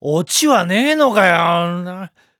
オチはねえのかよ。